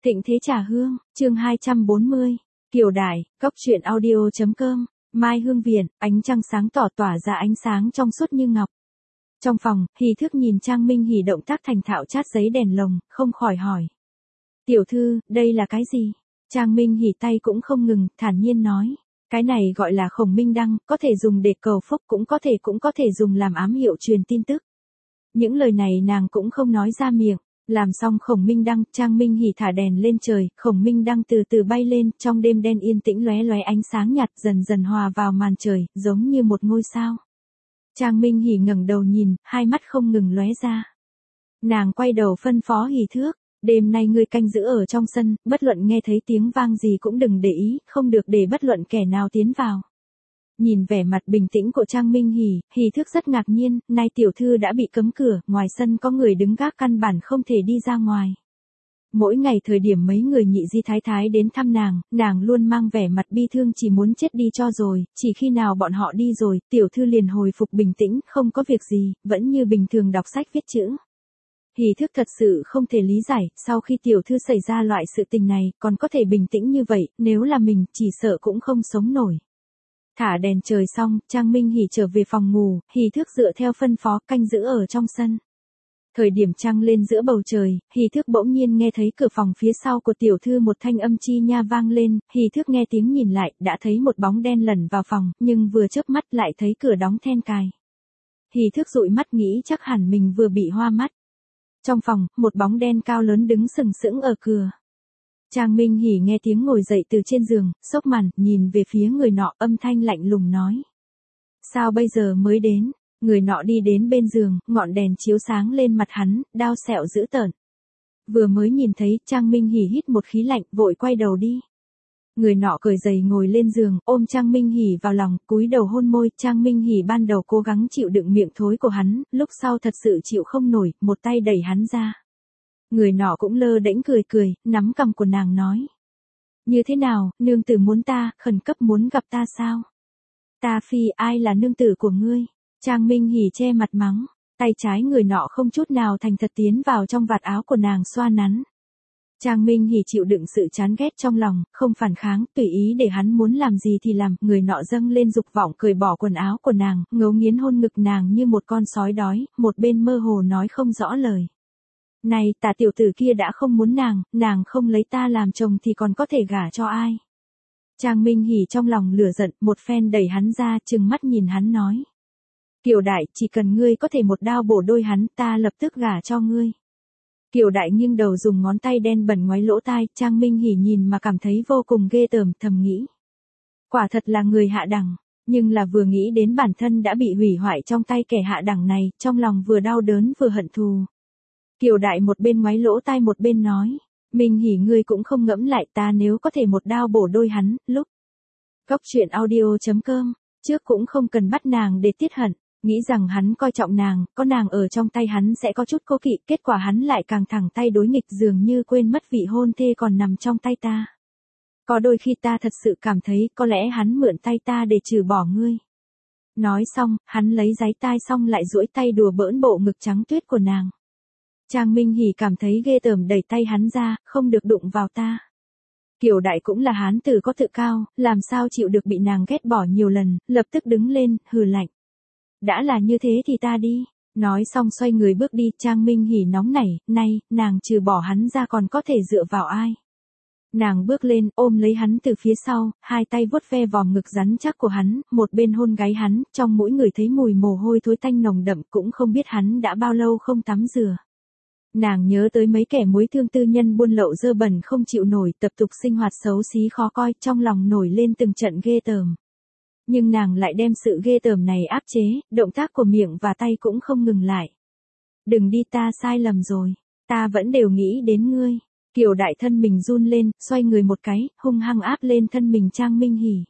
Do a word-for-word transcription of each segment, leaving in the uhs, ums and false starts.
Thịnh Thế Trà Hương, chương hai trăm bốn mươi, Kiều Đại, Cốc truyện audio.com, Mai Hương Viện, ánh trăng sáng tỏ tỏa ra ánh sáng trong suốt như ngọc. Trong phòng, Hỷ Thước nhìn Trang Minh Hỷ động tác thành thạo chát giấy đèn lồng, không khỏi hỏi. Tiểu thư, đây là cái gì? Trang Minh Hỷ tay cũng không ngừng, thản nhiên nói. Cái này gọi là Khổng Minh Đăng, có thể dùng để cầu phúc cũng có thể cũng có thể dùng làm ám hiệu truyền tin tức. Những lời này nàng cũng không nói ra miệng. Làm xong Khổng Minh Đăng, Trang Minh Hỷ thả đèn lên trời, Khổng Minh Đăng từ từ bay lên, trong đêm đen yên tĩnh lóe lóe ánh sáng nhạt dần dần hòa vào màn trời, giống như một ngôi sao. Trang Minh Hỷ ngẩng đầu nhìn, hai mắt không ngừng lóe ra. Nàng quay đầu phân phó Hỷ Thước, đêm nay ngươi canh giữ ở trong sân, bất luận nghe thấy tiếng vang gì cũng đừng để ý, không được để bất luận kẻ nào tiến vào. Nhìn vẻ mặt bình tĩnh của Trang Minh Hỷ, Hỷ Thước rất ngạc nhiên, nay tiểu thư đã bị cấm cửa, ngoài sân có người đứng gác căn bản không thể đi ra ngoài. Mỗi ngày thời điểm mấy người nhị di thái thái đến thăm nàng, nàng luôn mang vẻ mặt bi thương chỉ muốn chết đi cho rồi, chỉ khi nào bọn họ đi rồi, tiểu thư liền hồi phục bình tĩnh, không có việc gì, vẫn như bình thường đọc sách viết chữ. Hỷ Thước thật sự không thể lý giải, sau khi tiểu thư xảy ra loại sự tình này, còn có thể bình tĩnh như vậy, nếu là mình, chỉ sợ cũng không sống nổi. Thả đèn trời xong, Trang Minh Hỷ trở về phòng ngủ, Hỷ Thước dựa theo phân phó canh giữ ở trong sân. Thời điểm trăng lên giữa bầu trời, Hỷ Thước bỗng nhiên nghe thấy cửa phòng phía sau của tiểu thư một thanh âm chi nha vang lên, Hỷ Thước nghe tiếng nhìn lại, đã thấy một bóng đen lẩn vào phòng, nhưng vừa chớp mắt lại thấy cửa đóng then cài. Hỷ Thước dụi mắt nghĩ chắc hẳn mình vừa bị hoa mắt. Trong phòng, một bóng đen cao lớn đứng sừng sững ở cửa. Trang Minh Hỷ nghe tiếng ngồi dậy từ trên giường, xốc màn, nhìn về phía người nọ, âm thanh lạnh lùng nói. Sao bây giờ mới đến? Người nọ đi đến bên giường, ngọn đèn chiếu sáng lên mặt hắn, đao sẹo dữ tợn. Vừa mới nhìn thấy, Trang Minh Hỷ hít một khí lạnh, vội quay đầu đi. Người nọ cởi giày ngồi lên giường, ôm Trang Minh Hỷ vào lòng, cúi đầu hôn môi. Trang Minh Hỷ ban đầu cố gắng chịu đựng miệng thối của hắn, lúc sau thật sự chịu không nổi, một tay đẩy hắn ra. Người nọ cũng lơ đễnh cười cười, nắm cằm của nàng nói. Như thế nào, nương tử muốn ta, khẩn cấp muốn gặp ta sao? Ta phi, ai là nương tử của ngươi? Trang Minh Hỷ che mặt mắng, tay trái người nọ không chút nào thành thật tiến vào trong vạt áo của nàng xoa nắn. Trang Minh Hỷ chịu đựng sự chán ghét trong lòng, không phản kháng, tùy ý để hắn muốn làm gì thì làm, người nọ dâng lên dục vọng cởi bỏ quần áo của nàng, ngấu nghiến hôn ngực nàng như một con sói đói, một bên mơ hồ nói không rõ lời. Này, tà tiểu tử kia đã không muốn nàng, nàng không lấy ta làm chồng thì còn có thể gả cho ai? Trang Minh Hỷ trong lòng lửa giận, một phen đẩy hắn ra, trừng mắt nhìn hắn nói. Kiều Đại, chỉ cần ngươi có thể một đao bổ đôi hắn, ta lập tức gả cho ngươi. Kiều Đại nghiêng đầu dùng ngón tay đen bẩn ngoáy lỗ tai, Trang Minh Hỷ nhìn mà cảm thấy vô cùng ghê tởm, thầm nghĩ. Quả thật là người hạ đẳng, nhưng là vừa nghĩ đến bản thân đã bị hủy hoại trong tay kẻ hạ đẳng này, trong lòng vừa đau đớn vừa hận thù. Kiều Đại một bên ngoáy lỗ tai một bên nói, Minh Hỷ ngươi cũng không ngẫm lại ta nếu có thể một đao bổ đôi hắn, lúc. Cốc truyện audio.com, trước cũng không cần bắt nàng để tiết hận, nghĩ rằng hắn coi trọng nàng, có nàng ở trong tay hắn sẽ có chút cố kỵ, kết quả hắn lại càng thẳng tay đối nghịch dường như quên mất vị hôn thê còn nằm trong tay ta. Có đôi khi ta thật sự cảm thấy có lẽ hắn mượn tay ta để trừ bỏ ngươi. Nói xong, hắn lấy giấy tai xong lại duỗi tay đùa bỡn bộ ngực trắng tuyết của nàng. Trang Minh Hỷ cảm thấy ghê tởm đẩy tay hắn ra, không được đụng vào ta. Kiều Đại cũng là hán tử có tự cao, làm sao chịu được bị nàng ghét bỏ nhiều lần, lập tức đứng lên, hừ lạnh. Đã là như thế thì ta đi. Nói xong xoay người bước đi, Trang Minh Hỷ nóng nảy, nay, nàng trừ bỏ hắn ra còn có thể dựa vào ai. Nàng bước lên, ôm lấy hắn từ phía sau, hai tay vuốt ve vòm ngực rắn chắc của hắn, một bên hôn gáy hắn, trong mũi người thấy mùi mồ hôi thối tanh nồng đậm, cũng không biết hắn đã bao lâu không tắm rửa. Nàng nhớ tới mấy kẻ muối thương tư nhân buôn lậu dơ bẩn không chịu nổi, tập tục sinh hoạt xấu xí khó coi, trong lòng nổi lên từng trận ghê tởm. Nhưng nàng lại đem sự ghê tởm này áp chế, động tác của miệng và tay cũng không ngừng lại. Đừng đi, ta sai lầm rồi, ta vẫn đều nghĩ đến ngươi. Kiều Đại thân mình run lên, xoay người một cái, hung hăng áp lên thân mình Trang Minh Hỷ.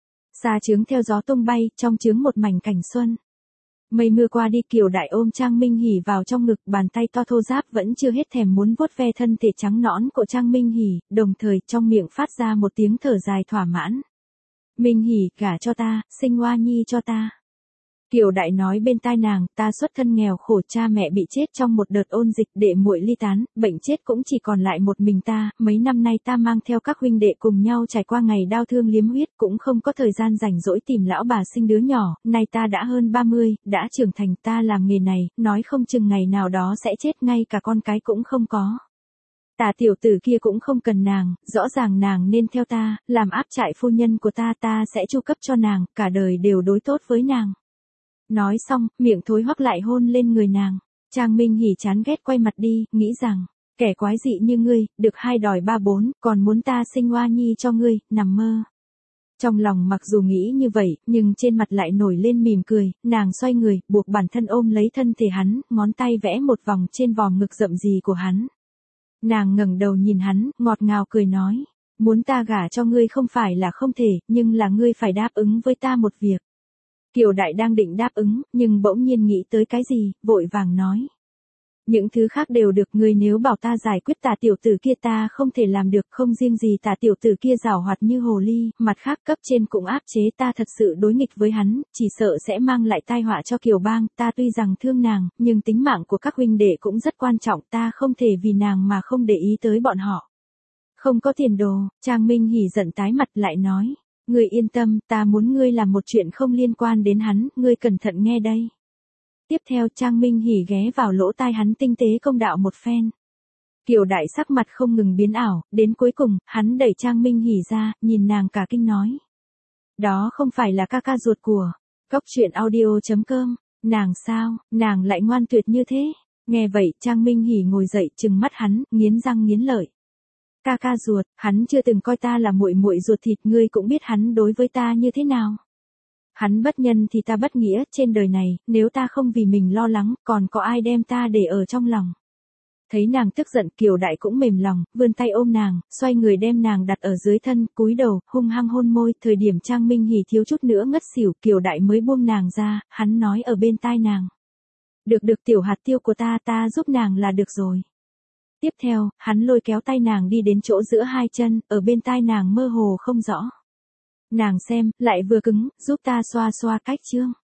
Xa trướng theo gió tung bay, trong trướng một mảnh cảnh xuân. Mây mưa qua đi, Kiều Đại ôm Trang Minh Hỷ vào trong ngực, bàn tay to thô ráp vẫn chưa hết thèm muốn vuốt ve thân thể trắng nõn của Trang Minh Hỷ, đồng thời trong miệng phát ra một tiếng thở dài thỏa mãn. Minh Hỷ, gả cho ta, sinh Hoa Nhi cho ta. Kiều Đại nói bên tai nàng, ta xuất thân nghèo khổ, cha mẹ bị chết trong một đợt ôn dịch, đệ muội ly tán, bệnh chết cũng chỉ còn lại một mình ta, mấy năm nay ta mang theo các huynh đệ cùng nhau trải qua ngày đau thương liếm huyết, cũng không có thời gian rảnh rỗi tìm lão bà sinh đứa nhỏ, nay ta đã hơn ba mươi, đã trưởng thành, ta làm nghề này, nói không chừng ngày nào đó sẽ chết, ngay cả con cái cũng không có. Tà tiểu tử kia cũng không cần nàng, rõ ràng nàng nên theo ta, làm áp trại phu nhân của ta, ta sẽ chu cấp cho nàng, cả đời đều đối tốt với nàng. Nói xong, miệng thối hoắc lại hôn lên người nàng. Trang Minh Hỉ chán ghét quay mặt đi, nghĩ rằng, kẻ quái dị như ngươi, được hai đòi ba bốn, còn muốn ta sinh oa nhi cho ngươi, nằm mơ. Trong lòng mặc dù nghĩ như vậy, nhưng trên mặt lại nổi lên mỉm cười, nàng xoay người, buộc bản thân ôm lấy thân thể hắn, ngón tay vẽ một vòng trên vòm ngực rậm rì của hắn. Nàng ngẩng đầu nhìn hắn, ngọt ngào cười nói, muốn ta gả cho ngươi không phải là không thể, nhưng là ngươi phải đáp ứng với ta một việc. Kiều Đại đang định đáp ứng, nhưng bỗng nhiên nghĩ tới cái gì, vội vàng nói. Những thứ khác đều được, ngươi nếu bảo ta giải quyết tà tiểu tử kia ta không thể làm được, không riêng gì tà tiểu tử kia giảo hoạt như hồ ly, mặt khác cấp trên cũng áp chế ta, thật sự đối nghịch với hắn, chỉ sợ sẽ mang lại tai họa cho Kiều Bang, ta tuy rằng thương nàng, nhưng tính mạng của các huynh đệ cũng rất quan trọng, ta không thể vì nàng mà không để ý tới bọn họ. Không có tiền đồ, Trang Minh Hỉ giận tái mặt lại nói. Ngươi yên tâm, ta muốn ngươi làm một chuyện không liên quan đến hắn, ngươi cẩn thận nghe đây. Tiếp theo Trang Minh Hỉ ghé vào lỗ tai hắn tinh tế công đạo một phen. Kiều Đại sắc mặt không ngừng biến ảo, đến cuối cùng, hắn đẩy Trang Minh Hỉ ra, nhìn nàng cả kinh nói. Đó không phải là ca ca ruột của Cóc Truyện Audio chấm com, nàng sao, nàng lại ngoan tuyệt như thế. Nghe vậy Trang Minh Hỉ ngồi dậy trừng mắt hắn, nghiến răng nghiến lợi. Ca ca ruột, hắn chưa từng coi ta là muội muội ruột thịt, ngươi cũng biết hắn đối với ta như thế nào. Hắn bất nhân thì ta bất nghĩa, trên đời này, nếu ta không vì mình lo lắng, còn có ai đem ta để ở trong lòng. Thấy nàng tức giận, Kiều Đại cũng mềm lòng, vươn tay ôm nàng, xoay người đem nàng đặt ở dưới thân, cúi đầu, hung hăng hôn môi, thời điểm Trang Minh Hỉ thiếu chút nữa ngất xỉu, Kiều Đại mới buông nàng ra, hắn nói ở bên tai nàng. Được được tiểu hạt tiêu của ta, ta giúp nàng là được rồi. Tiếp theo, hắn lôi kéo tay nàng đi đến chỗ giữa hai chân, ở bên tai nàng mơ hồ không rõ. Nàng xem, lại vừa cứng, giúp ta xoa xoa cách chương.